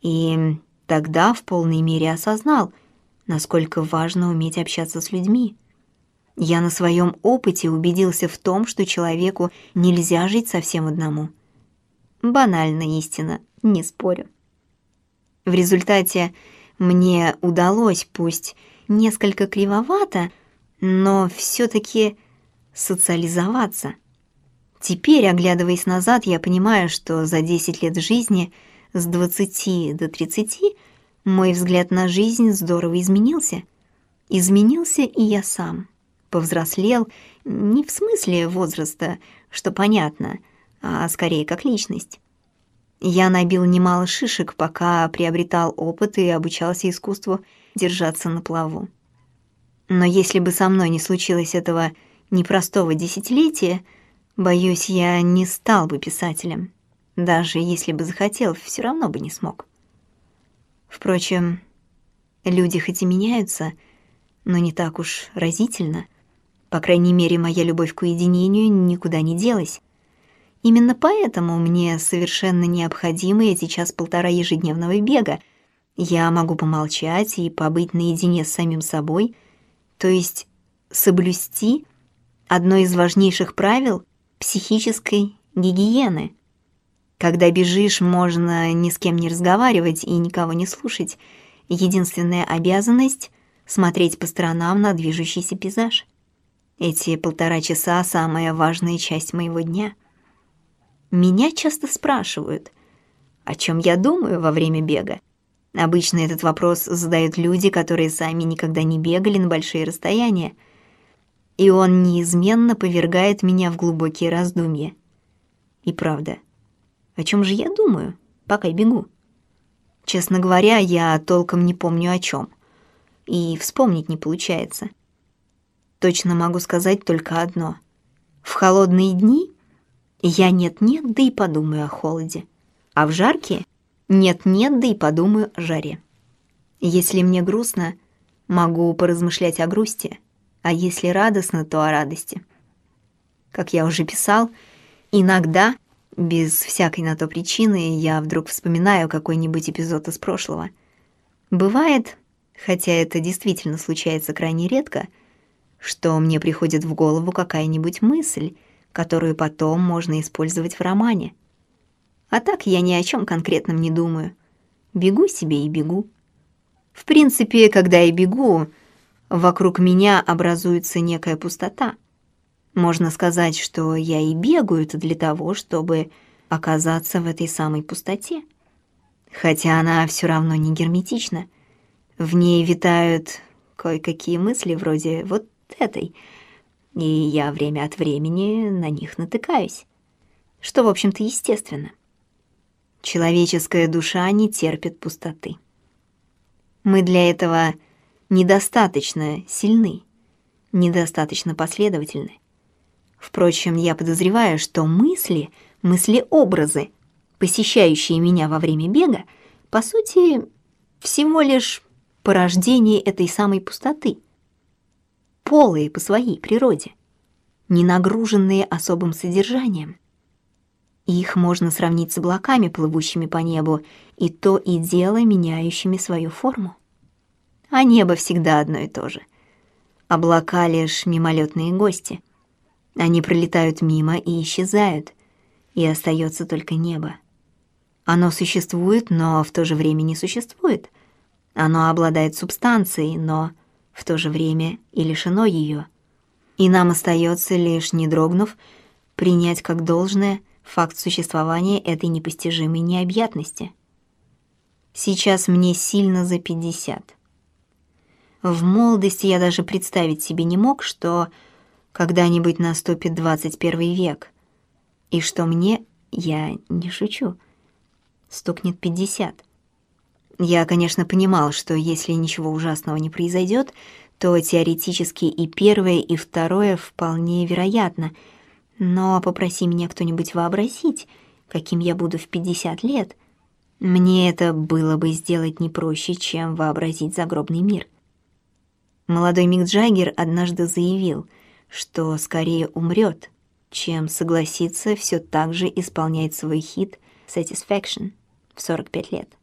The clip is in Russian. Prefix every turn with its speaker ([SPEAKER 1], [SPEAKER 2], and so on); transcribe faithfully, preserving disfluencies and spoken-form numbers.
[SPEAKER 1] И тогда в полной мере осознал, насколько важно уметь общаться с людьми. Я на своем опыте убедился в том, что человеку нельзя жить совсем одному. Банальная истина, не спорю. В результате мне удалось, пусть несколько кривовато, но все-таки социализоваться. Теперь, оглядываясь назад, я понимаю, что за десять лет жизни с двадцати до тридцати мой взгляд на жизнь здорово изменился. Изменился и я сам. Повзрослел не в смысле возраста, что понятно, а скорее как личность. Я набил немало шишек, пока приобретал опыт и обучался искусству держаться на плаву. Но если бы со мной не случилось этого непростого десятилетия, боюсь, я не стал бы писателем. Даже если бы захотел, все равно бы не смог. Впрочем, люди хоть и меняются, но не так уж разительно. По крайней мере, моя любовь к уединению никуда не делась. Именно поэтому мне совершенно необходимы эти час-полтора ежедневного бега. Я могу помолчать и побыть наедине с самим собой, то есть соблюсти одно из важнейших правил психической гигиены. Когда бежишь, можно ни с кем не разговаривать и никого не слушать. Единственная обязанность — смотреть по сторонам на движущийся пейзаж. Эти полтора часа — самая важная часть моего дня. Меня часто спрашивают, о чем я думаю во время бега. Обычно этот вопрос задают люди, которые сами никогда не бегали на большие расстояния. И он неизменно повергает меня в глубокие раздумья. И правда, о чем же я думаю, пока бегу? Честно говоря, я толком не помню о чем. И вспомнить не получается. Точно могу сказать только одно. В холодные дни я нет-нет, да и подумаю о холоде. А в жаркие нет-нет, да и подумаю о жаре. Если мне грустно, могу поразмышлять о грусти, а если радостно, то о радости. Как я уже писал, иногда, без всякой на то причины, я вдруг вспоминаю какой-нибудь эпизод из прошлого. Бывает, хотя это действительно случается крайне редко, что мне приходит в голову какая-нибудь мысль, которую потом можно использовать в романе. А так я ни о чем конкретном не думаю. Бегу себе и бегу. В принципе, когда я бегу, вокруг меня образуется некая пустота. Можно сказать, что я и бегаю-то для того, чтобы оказаться в этой самой пустоте. Хотя она все равно не герметична. В ней витают кое-какие мысли вроде вот этой, и я время от времени на них натыкаюсь, что, в общем-то, естественно. Человеческая душа не терпит пустоты. Мы для этого недостаточно сильны, недостаточно последовательны. Впрочем, я подозреваю, что мысли, мысли-образы, посещающие меня во время бега, по сути, всего лишь порождение этой самой пустоты, полые по своей природе, не нагруженные особым содержанием. Их можно сравнить с облаками, плывущими по небу, и то и дело меняющими свою форму. А небо всегда одно и то же. Облака — лишь мимолетные гости. Они пролетают мимо и исчезают, и остается только небо. Оно существует, но в то же время не существует. Оно обладает субстанцией, но в то же время и лишено ее. И нам остается лишь, не дрогнув, принять как должное факт существования этой непостижимой необъятности. Сейчас мне сильно за пятьдесят. В молодости я даже представить себе не мог, что когда-нибудь наступит двадцать первый век, и что мне, я не шучу, стукнет пятьдесят. Я, конечно, понимал, что если ничего ужасного не произойдет, то теоретически и первое, и второе вполне вероятно. Но попроси меня кто-нибудь вообразить, каким я буду в пятьдесят лет, мне это было бы сделать не проще, чем вообразить загробный мир. Молодой Мик Джаггер однажды заявил, что скорее умрет, чем согласится все так же исполнять свой хит «Satisfaction» в сорок пять лет.